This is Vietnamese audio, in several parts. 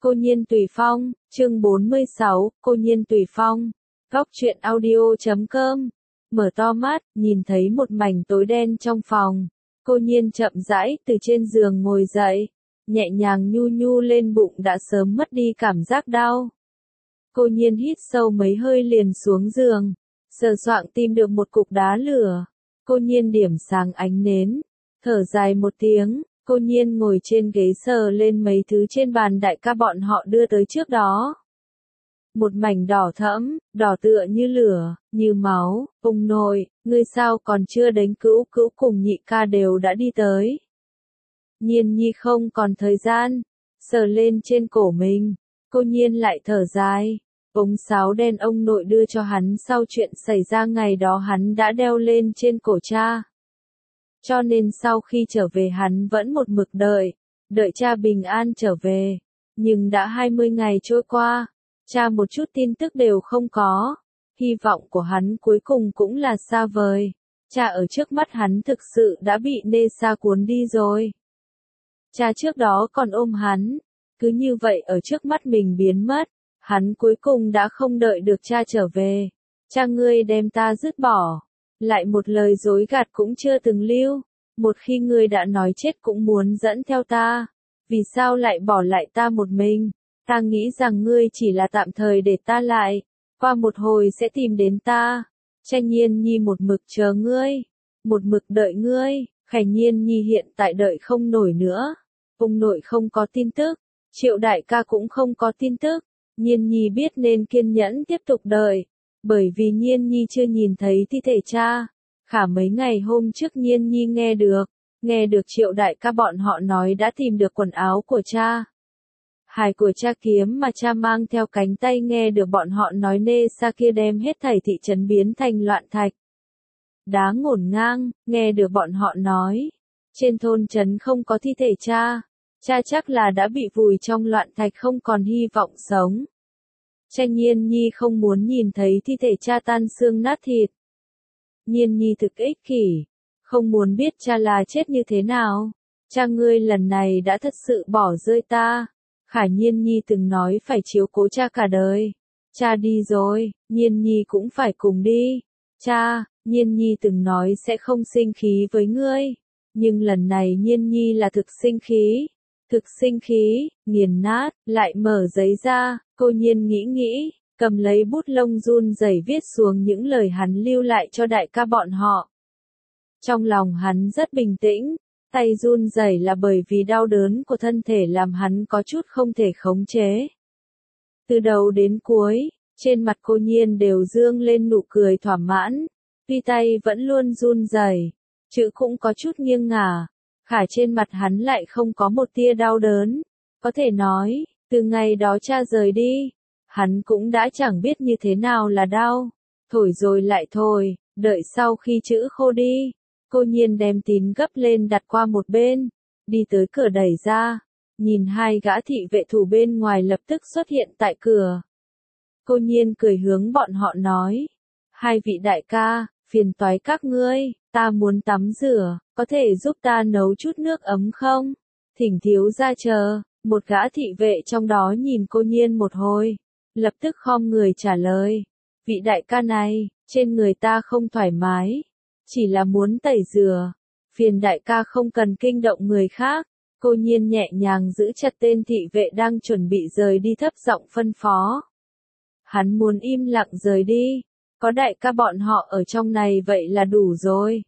Cô Nhiên Tùy Phong, chương 46, Cô Nhiên Tùy Phong. Góc truyện audio.com. Mở to mắt, nhìn thấy một mảnh tối đen trong phòng. Cô Nhiên chậm rãi từ trên giường ngồi dậy, nhẹ nhàng nhu nhu lên bụng đã sớm mất đi cảm giác đau. Cô Nhiên hít sâu mấy hơi liền xuống giường, sờ soạng tìm được một cục đá lửa. Cô Nhiên điểm sáng ánh nến, thở dài một tiếng. Cô Nhiên ngồi trên ghế sờ lên mấy thứ trên bàn đại ca bọn họ đưa tới trước đó. Một mảnh đỏ thẫm, đỏ tựa như lửa, như máu. Ông nội, ngươi sao còn chưa đến? Cữu Cữu cùng nhị ca đều đã đi tới. Nhiên Nhi không còn thời gian, sờ lên trên cổ mình. Cô Nhiên lại thở dài. Ống sáo đen ông nội đưa cho hắn sau chuyện xảy ra ngày đó hắn đã đeo lên trên cổ cha. Cho nên sau khi trở về hắn vẫn một mực đợi cha bình an trở về. Nhưng đã 20 ngày trôi qua, cha một chút tin tức đều không có. Hy vọng của hắn cuối cùng cũng là xa vời. Cha ở trước mắt hắn thực sự đã bị nê sa cuốn đi rồi. Cha trước đó còn ôm hắn, cứ như vậy ở trước mắt mình biến mất. Hắn cuối cùng đã không đợi được cha trở về. Cha ngươi đem ta dứt bỏ. Lại một lời dối gạt cũng chưa từng lưu. Một khi ngươi đã nói chết cũng muốn dẫn theo ta. Vì sao lại bỏ lại ta một mình? Ta nghĩ rằng ngươi chỉ là tạm thời để ta lại. Qua một hồi sẽ tìm đến ta. Tranh Nhiên Nhi một mực chờ ngươi. Một mực đợi ngươi. Khải Nhiên Nhi hiện tại đợi không nổi nữa. Ông nội không có tin tức. Triệu đại ca cũng không có tin tức. Nhiên Nhi biết nên kiên nhẫn tiếp tục đợi. Bởi vì Nhiên Nhi chưa nhìn thấy thi thể cha. Khả mấy ngày hôm trước Nhiên Nhi nghe được Triệu đại ca bọn họ nói đã tìm được quần áo của cha. Hài của cha kiếm mà cha mang theo cánh tay, nghe được bọn họ nói nê sa kia đem hết thảy thị trấn biến thành loạn thạch. Đá ngổn ngang, nghe được bọn họ nói. Trên thôn trấn không có thi thể cha. Cha chắc là đã bị vùi trong loạn thạch không còn hy vọng sống. Tranh Nhiên Nhi không muốn nhìn thấy thi thể cha tan xương nát thịt. Nhiên Nhi thực ích kỷ, không muốn biết cha là chết như thế nào. Cha ngươi lần này đã thật sự bỏ rơi ta. Khả Nhiên Nhi từng nói phải chiếu cố cha cả đời. Cha đi rồi, Nhiên Nhi cũng phải cùng đi. Cha, Nhiên Nhi từng nói sẽ không sinh khí với ngươi. Nhưng lần này Nhiên Nhi là thực sinh khí. Thực sinh khí, nghiền nát, lại mở giấy ra. Cô Nhiên nghĩ, cầm lấy bút lông run rẩy viết xuống những lời hắn lưu lại cho đại ca bọn họ. Trong lòng hắn rất bình tĩnh, tay run rẩy là bởi vì đau đớn của thân thể làm hắn có chút không thể khống chế. Từ đầu đến cuối, trên mặt Cô Nhiên đều dương lên nụ cười thỏa mãn, tuy tay vẫn luôn run rẩy, chữ cũng có chút nghiêng ngả, khả trên mặt hắn lại không có một tia đau đớn. Có thể nói, từ ngày đó cha rời đi, hắn cũng đã chẳng biết như thế nào là đau. Thổi rồi lại thổi, đợi sau khi chữ khô đi, Cô Nhiên đem tín gấp lên đặt qua một bên, đi tới cửa đẩy ra, nhìn hai gã thị vệ thủ bên ngoài lập tức xuất hiện tại cửa. Cô Nhiên cười hướng bọn họ nói, hai vị đại ca, phiền toái các ngươi, ta muốn tắm rửa, có thể giúp ta nấu chút nước ấm không? Thỉnh thiếu gia chờ. Một gã thị vệ trong đó nhìn Cô Nhiên một hồi, lập tức khom người trả lời, vị đại ca này, trên người ta không thoải mái, chỉ là muốn tẩy rửa, phiền đại ca không cần kinh động người khác. Cô Nhiên nhẹ nhàng giữ chặt tên thị vệ đang chuẩn bị rời đi, thấp giọng phân phó. Hắn muốn im lặng rời đi, có đại ca bọn họ ở trong này vậy là đủ rồi.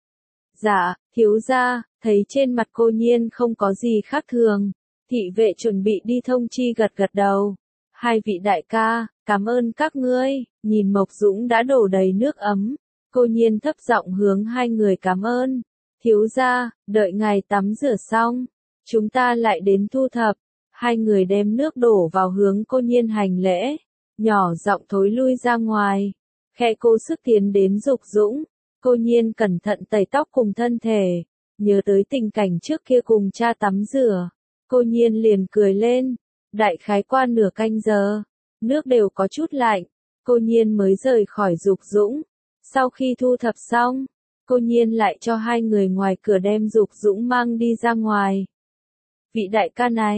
Dạ, thiếu gia. Thấy trên mặt Cô Nhiên không có gì khác thường, thị vệ chuẩn bị đi thông chi gật gật đầu. Hai vị đại ca, cảm ơn các ngươi. Nhìn Mộc Dũng đã đổ đầy nước ấm, Cô Nhiên thấp giọng hướng hai người cảm ơn. Thiếu gia, đợi ngài tắm rửa xong, chúng ta lại đến thu thập. Hai người đem nước đổ vào hướng Cô Nhiên hành lễ, nhỏ giọng thối lui ra ngoài. Khẽ cố sức tiến đến Dục Dũng. Cô Nhiên cẩn thận tẩy tóc cùng thân thể, nhớ tới tình cảnh trước kia cùng cha tắm rửa. Cô Nhiên liền cười lên. Đại khái qua nửa canh giờ, nước đều có chút lạnh, Cô Nhiên mới rời khỏi Dục Dũng. Sau khi thu thập xong, Cô Nhiên lại cho hai người ngoài cửa đem Dục Dũng mang đi ra ngoài. Vị đại ca này,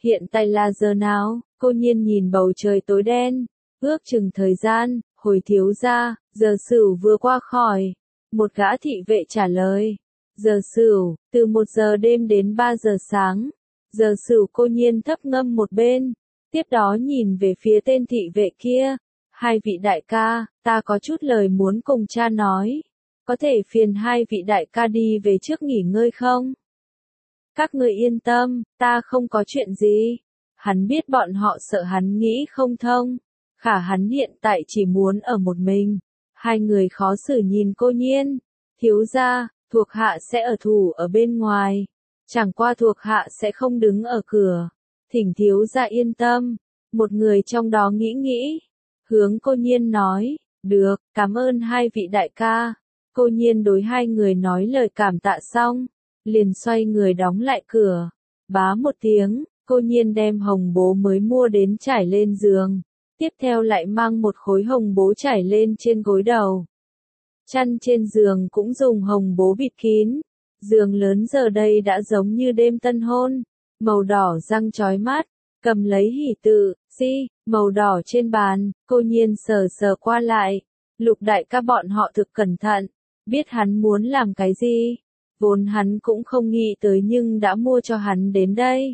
Hiện tại là giờ nào? Cô Nhiên nhìn bầu trời tối đen, ước chừng thời gian, hồi thiếu gia, giờ Sửu vừa qua khỏi. Một gã thị vệ trả lời. Giờ Sửu, từ 1 giờ đêm đến 3 giờ sáng. Giờ Sửu. Cô Nhiên thấp ngâm một bên, tiếp đó nhìn về phía tên thị vệ kia. Hai vị đại ca, ta có chút lời muốn cùng cha nói. Có thể phiền hai vị đại ca đi về trước nghỉ ngơi không? Các người yên tâm, ta không có chuyện gì. Hắn biết bọn họ sợ hắn nghĩ không thông. Khả hắn hiện tại chỉ muốn ở một mình. Hai người khó xử nhìn Cô Nhiên. Thiếu gia, thuộc hạ sẽ ở thủ ở bên ngoài. Chẳng qua thuộc hạ sẽ không đứng ở cửa. Thỉnh thiếu gia yên tâm. Một người trong đó nghĩ. Hướng Cô Nhiên nói. Được, cảm ơn hai vị đại ca. Cô Nhiên đối hai người nói lời cảm tạ xong. Liền xoay người đóng lại cửa. Bá một tiếng, Cô Nhiên đem hồng bố mới mua đến trải lên giường. Tiếp theo lại mang một khối hồng bố trải lên trên gối đầu. Chăn trên giường cũng dùng hồng bố bịt kín. Giường lớn giờ đây đã giống như đêm tân hôn. Màu đỏ răng chói mắt. Cầm lấy hỷ tự, màu đỏ trên bàn. Cô Nhiên sờ qua lại. Lục đại ca bọn họ thực cẩn thận. Biết hắn muốn làm cái gì. Vốn hắn cũng không nghĩ tới nhưng đã mua cho hắn đến đây.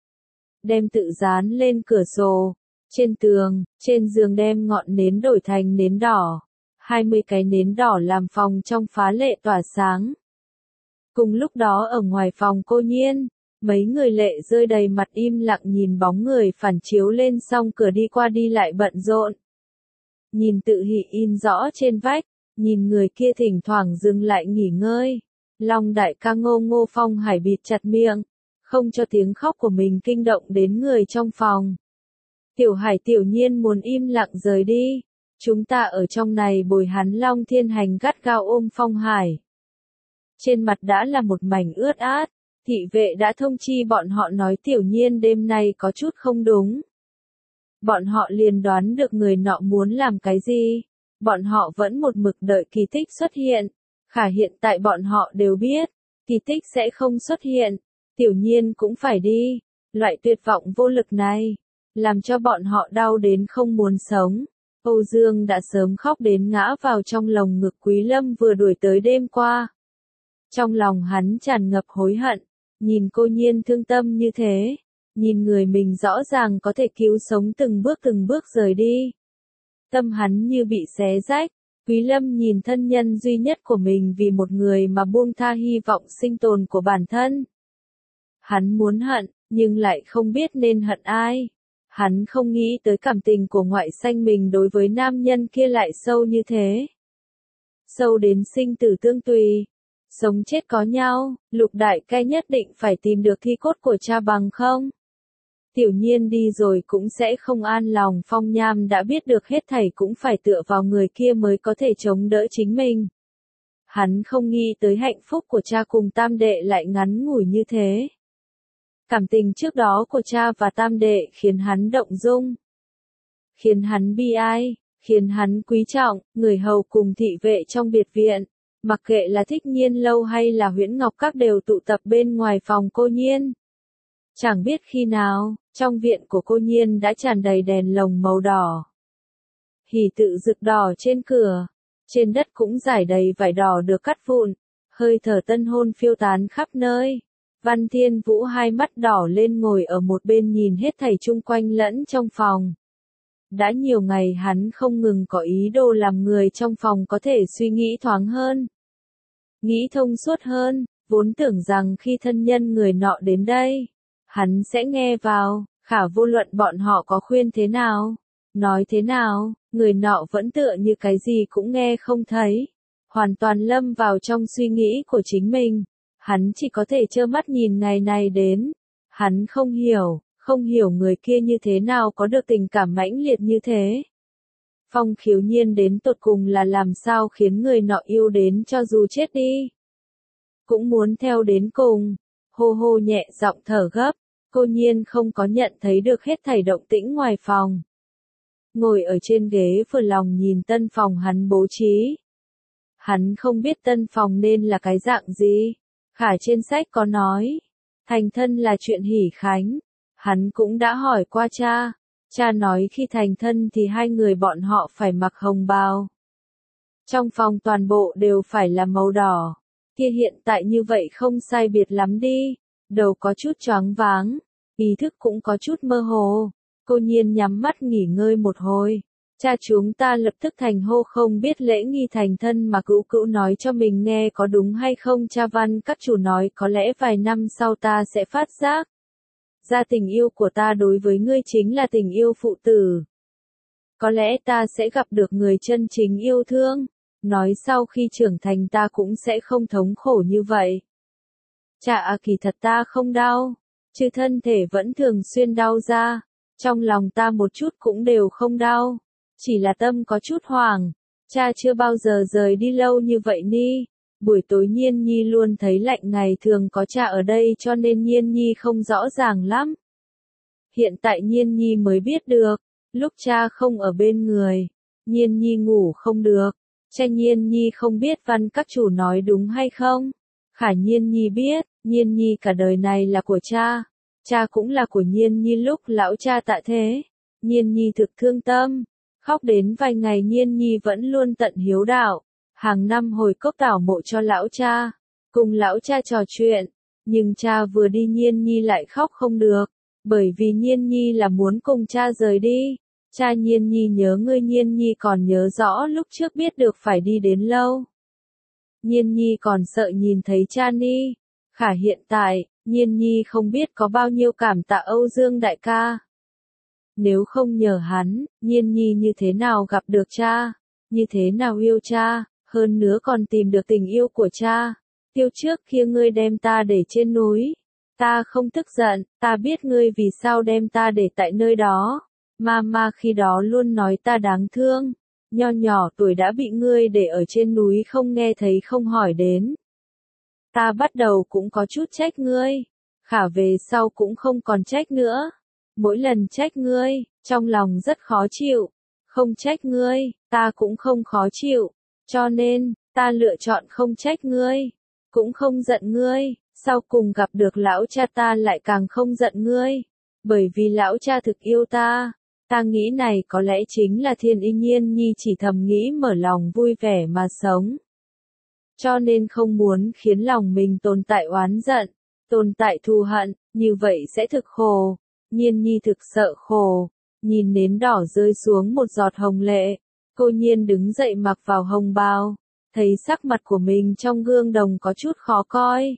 Đem tự dán lên cửa sổ. Trên tường, trên giường đem ngọn nến đổi thành nến đỏ. 20 cái nến đỏ làm phòng trong phá lệ tỏa sáng. Cùng lúc đó ở ngoài phòng Cô Nhiên, mấy người lệ rơi đầy mặt im lặng nhìn bóng người phản chiếu lên song cửa đi qua đi lại bận rộn. Nhìn tự hỷ in rõ trên vách, nhìn người kia thỉnh thoảng dừng lại nghỉ ngơi. Long đại ca Ngô Phong Hải bịt chặt miệng, không cho tiếng khóc của mình kinh động đến người trong phòng. Tiểu Hải tiểu nhiên muốn im lặng rời đi. Chúng ta ở trong này bồi hắn. Long Thiên Hành gắt gao ôm Phong Hải. Trên mặt đã là một mảnh ướt át. Thị vệ đã thông chi bọn họ nói tiểu nhiên đêm nay có chút không đúng. Bọn họ liền đoán được người nọ muốn làm cái gì. Bọn họ vẫn một mực đợi kỳ tích xuất hiện. Khả hiện tại bọn họ đều biết, kỳ tích sẽ không xuất hiện. Tiểu nhiên cũng phải đi. Loại tuyệt vọng vô lực này, làm cho bọn họ đau đến không muốn sống. Âu Dương đã sớm khóc đến ngã vào trong lồng ngực Quý Lâm vừa đuổi tới đêm qua. Trong lòng hắn tràn ngập hối hận, nhìn Cô Nhiên thương tâm như thế, nhìn người mình rõ ràng có thể cứu sống từng bước rời đi. Tâm hắn như bị xé rách. Quý Lâm nhìn thân nhân duy nhất của mình vì một người mà buông tha hy vọng sinh tồn của bản thân. Hắn muốn hận, nhưng lại không biết nên hận ai. Hắn không nghĩ tới cảm tình của ngoại xanh mình đối với nam nhân kia lại sâu như thế. Sâu đến sinh tử tương tùy. Sống chết có nhau, Lục đại ca nhất định phải tìm được thi cốt của cha bằng không? Tiểu nhiên đi rồi cũng sẽ không an lòng. Phong Nham đã biết được hết thảy cũng phải tựa vào người kia mới có thể chống đỡ chính mình. Hắn không nghĩ tới hạnh phúc của cha cùng tam đệ lại ngắn ngủi như thế. Cảm tình trước đó của cha và tam đệ khiến hắn động dung. Khiến hắn bi ai, khiến hắn quý trọng, người hầu cùng thị vệ trong biệt viện. Mặc kệ là Thích Nhiên lâu hay là Huyễn Ngọc Các đều tụ tập bên ngoài phòng Cô Nhiên. Chẳng biết khi nào, trong viện của Cô Nhiên đã tràn đầy đèn lồng màu đỏ. Hỷ tự rực đỏ trên cửa, trên đất cũng rải đầy vải đỏ được cắt vụn, hơi thở tân hôn phiêu tán khắp nơi. Văn Thiên Vũ hai mắt đỏ lên ngồi ở một bên nhìn hết thảy chung quanh lẫn trong phòng. Đã nhiều ngày hắn không ngừng có ý đồ làm người trong phòng có thể suy nghĩ thoáng hơn. Nghĩ thông suốt hơn, vốn tưởng rằng khi thân nhân người nọ đến đây, hắn sẽ nghe vào, khả vô luận bọn họ có khuyên thế nào, nói thế nào, người nọ vẫn tựa như cái gì cũng nghe không thấy. Hoàn toàn lâm vào trong suy nghĩ của chính mình. Hắn chỉ có thể trơ mắt nhìn ngày này đến. Hắn không hiểu người kia như thế nào có được tình cảm mãnh liệt như thế. Phong Khiếu Nhiên đến tột cùng là làm sao khiến người nọ yêu đến cho dù chết đi. Cũng muốn theo đến cùng. Hô hô nhẹ giọng thở gấp. Cô Nhiên không có nhận thấy được hết thảy động tĩnh ngoài phòng. Ngồi ở trên ghế vừa lòng nhìn tân phòng hắn bố trí. Hắn không biết tân phòng nên là cái dạng gì. Khả trên sách có nói, thành thân là chuyện hỷ khánh. Hắn cũng đã hỏi qua cha. Cha nói khi thành thân thì hai người bọn họ phải mặc hồng bào. Trong phòng toàn bộ đều phải là màu đỏ. Kia hiện tại như vậy không sai biệt lắm đi. Đầu có chút choáng váng, ý thức cũng có chút mơ hồ. Cô Nhiên nhắm mắt nghỉ ngơi một hồi. Cha chúng ta lập tức thành hô không biết lễ nghi thành thân mà Cữu Cữu nói cho mình nghe có đúng hay không. Cha Văn các chủ nói có lẽ vài năm sau ta sẽ phát giác ra tình yêu của ta đối với ngươi chính là tình yêu phụ tử. Có lẽ ta sẽ gặp được người chân chính yêu thương. Nói sau khi trưởng thành ta cũng sẽ không thống khổ như vậy. Cha à, kỳ thật ta không đau, chứ thân thể vẫn thường xuyên đau ra. Trong lòng ta một chút cũng đều không đau, chỉ là tâm có chút hoảng. Cha chưa bao giờ rời đi lâu như vậy ni. Buổi tối Nhiên Nhi luôn thấy lạnh, ngày thường có cha ở đây cho nên Nhiên Nhi không rõ ràng lắm. Hiện tại Nhiên Nhi mới biết được, lúc cha không ở bên người, Nhiên Nhi ngủ không được. Cha, Nhiên Nhi không biết Văn các chủ nói đúng hay không? Khả Nhiên Nhi biết, Nhiên Nhi cả đời này là của cha. Cha cũng là của Nhiên Nhi lúc lão cha tạ thế. Nhiên Nhi thực thương tâm. Khóc đến vài ngày Nhiên Nhi vẫn luôn tận hiếu đạo. Hàng năm hồi cốc tảo mộ cho lão cha. Cùng lão cha trò chuyện. Nhưng cha vừa đi Nhiên Nhi lại khóc không được. Bởi vì Nhiên Nhi là muốn cùng cha rời đi. Cha, Nhiên Nhi nhớ ngươi. Nhiên Nhi còn nhớ rõ lúc trước biết được phải đi đến lâu. Nhiên Nhi còn sợ nhìn thấy cha ni. Khả hiện tại, Nhiên Nhi không biết có bao nhiêu cảm tạ Âu Dương đại ca. Nếu không nhờ hắn, Nhiên Nhi như thế nào gặp được cha, như thế nào yêu cha, hơn nữa còn tìm được tình yêu của cha. Tiêu trước kia ngươi đem ta để trên núi. Ta không tức giận, ta biết ngươi vì sao đem ta để tại nơi đó. Mama khi đó luôn nói ta đáng thương. Nho nhỏ tuổi đã bị ngươi để ở trên núi không nghe thấy không hỏi đến. Ta bắt đầu cũng có chút trách ngươi. Khả về sau cũng không còn trách nữa. Mỗi lần trách ngươi, trong lòng rất khó chịu. Không trách ngươi, ta cũng không khó chịu. Cho nên, ta lựa chọn không trách ngươi. Cũng không giận ngươi. Sau cùng gặp được lão cha ta lại càng không giận ngươi. Bởi vì lão cha thực yêu ta. Ta nghĩ này có lẽ chính là thiên ý. Nhiên Nhi chỉ thầm nghĩ mở lòng vui vẻ mà sống. Cho nên không muốn khiến lòng mình tồn tại oán giận, tồn tại thù hận, như vậy sẽ thực khổ. Nhiên Nhi thực sợ khổ, nhìn nến đỏ rơi xuống một giọt hồng lệ. Cô Nhiên đứng dậy mặc vào hồng bào, thấy sắc mặt của mình trong gương đồng có chút khó coi.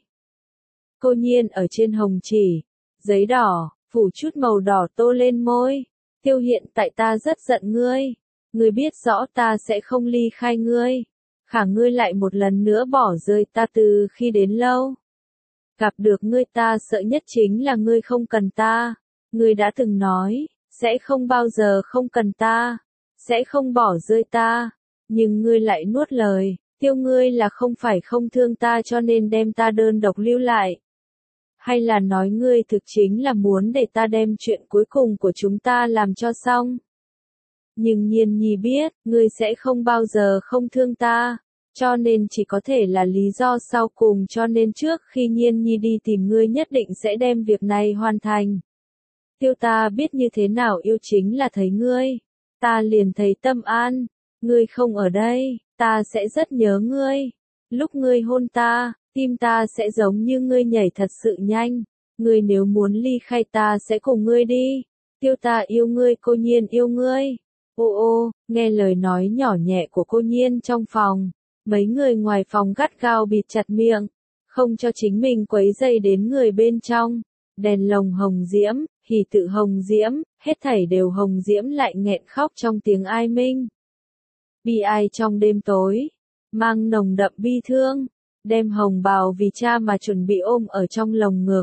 Cô Nhiên ở trên hồng chỉ, giấy đỏ, phủ chút màu đỏ tô lên môi. Tiêu, hiện tại ta rất giận ngươi. Ngươi biết rõ ta sẽ không ly khai ngươi. Khả ngươi lại một lần nữa bỏ rơi ta từ khi đến lâu. Gặp được ngươi ta sợ nhất chính là ngươi không cần ta. Ngươi đã từng nói, sẽ không bao giờ không cần ta, sẽ không bỏ rơi ta. Nhưng ngươi lại nuốt lời, Tiêu, ngươi là không phải không thương ta cho nên đem ta đơn độc lưu lại. Hay là nói ngươi thực chính là muốn để ta đem chuyện cuối cùng của chúng ta làm cho xong? Nhưng Nhiên Nhi biết, ngươi sẽ không bao giờ không thương ta, cho nên chỉ có thể là lý do sau cùng, cho nên trước khi Nhiên Nhi đi tìm ngươi nhất định sẽ đem việc này hoàn thành. Tiêu, ta biết như thế nào yêu chính là thấy ngươi, ta liền thấy tâm an. Ngươi không ở đây, ta sẽ rất nhớ ngươi. Lúc ngươi hôn ta, tim ta sẽ giống như ngươi nhảy thật sự nhanh. Ngươi nếu muốn ly khai ta sẽ cùng ngươi đi. Tiêu, ta yêu ngươi. Cô Nhiên yêu ngươi. Ô ô, nghe lời nói nhỏ nhẹ của cô Nhiên trong phòng. Mấy người ngoài phòng gắt gao bịt chặt miệng, không cho chính mình quấy rầy đến người bên trong. Đèn lồng hồng diễm, hỉ tự hồng diễm, hết thảy đều hồng diễm lại nghẹn khóc trong tiếng ai minh. Bi ai trong đêm tối, mang nồng đậm bi thương, đem hồng bào vì cha mà chuẩn bị ôm ở trong lồng ngực.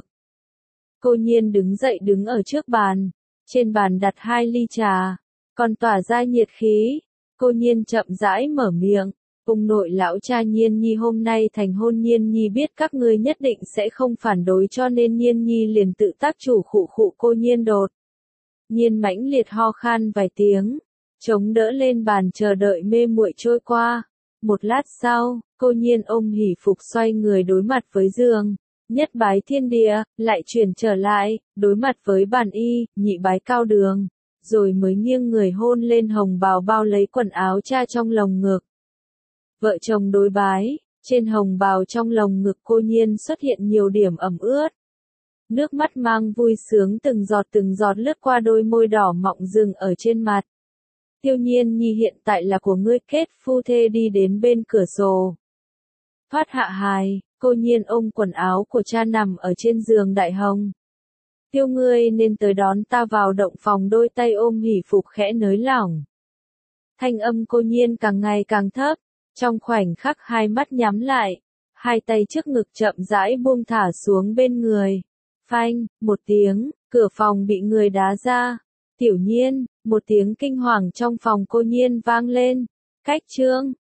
Cô Nhiên đứng dậy đứng ở trước bàn, trên bàn đặt 2 ly trà, còn tỏa ra nhiệt khí. Cô Nhiên chậm rãi mở miệng. Ông nội lão cha, Nhiên Nhi hôm nay thành hôn. Nhiên Nhi biết các ngươi nhất định sẽ không phản đối cho nên Nhiên Nhi liền tự tác chủ khụ khụ. Cô Nhiên đột nhiên mãnh liệt ho khan vài tiếng, chống đỡ lên bàn chờ đợi mê muội trôi qua. Một lát sau, cô Nhiên ôm hỉ phục xoay người đối mặt với giường. Nhất bái thiên địa, lại chuyển trở lại, đối mặt với bàn y, nhị bái cao đường, rồi mới nghiêng người hôn lên hồng bào bao lấy quần áo cha trong lồng ngực. Vợ chồng đối bái, trên hồng bào trong lồng ngực Cô Nhiên xuất hiện nhiều điểm ẩm ướt. Nước mắt mang vui sướng từng giọt lướt qua đôi môi đỏ mọng dừng ở trên mặt. Tiêu Nhiên Nhi hiện tại là của ngươi, kết phu thê đi đến bên cửa sổ. Thoát hạ hài, Cô Nhiên ôm quần áo của cha nằm ở trên giường đại hồng. Tiêu ngươi nên tới đón ta vào động phòng, đôi tay ôm hỷ phục khẽ nới lỏng. Thanh âm Cô Nhiên càng ngày càng thấp, trong khoảnh khắc hai mắt nhắm lại, hai tay trước ngực chậm rãi buông thả xuống bên người. Phanh, một tiếng, cửa phòng bị người đá ra. Tiểu Nhiên, một tiếng kinh hoàng trong phòng Cô Nhiên vang lên. Cách chương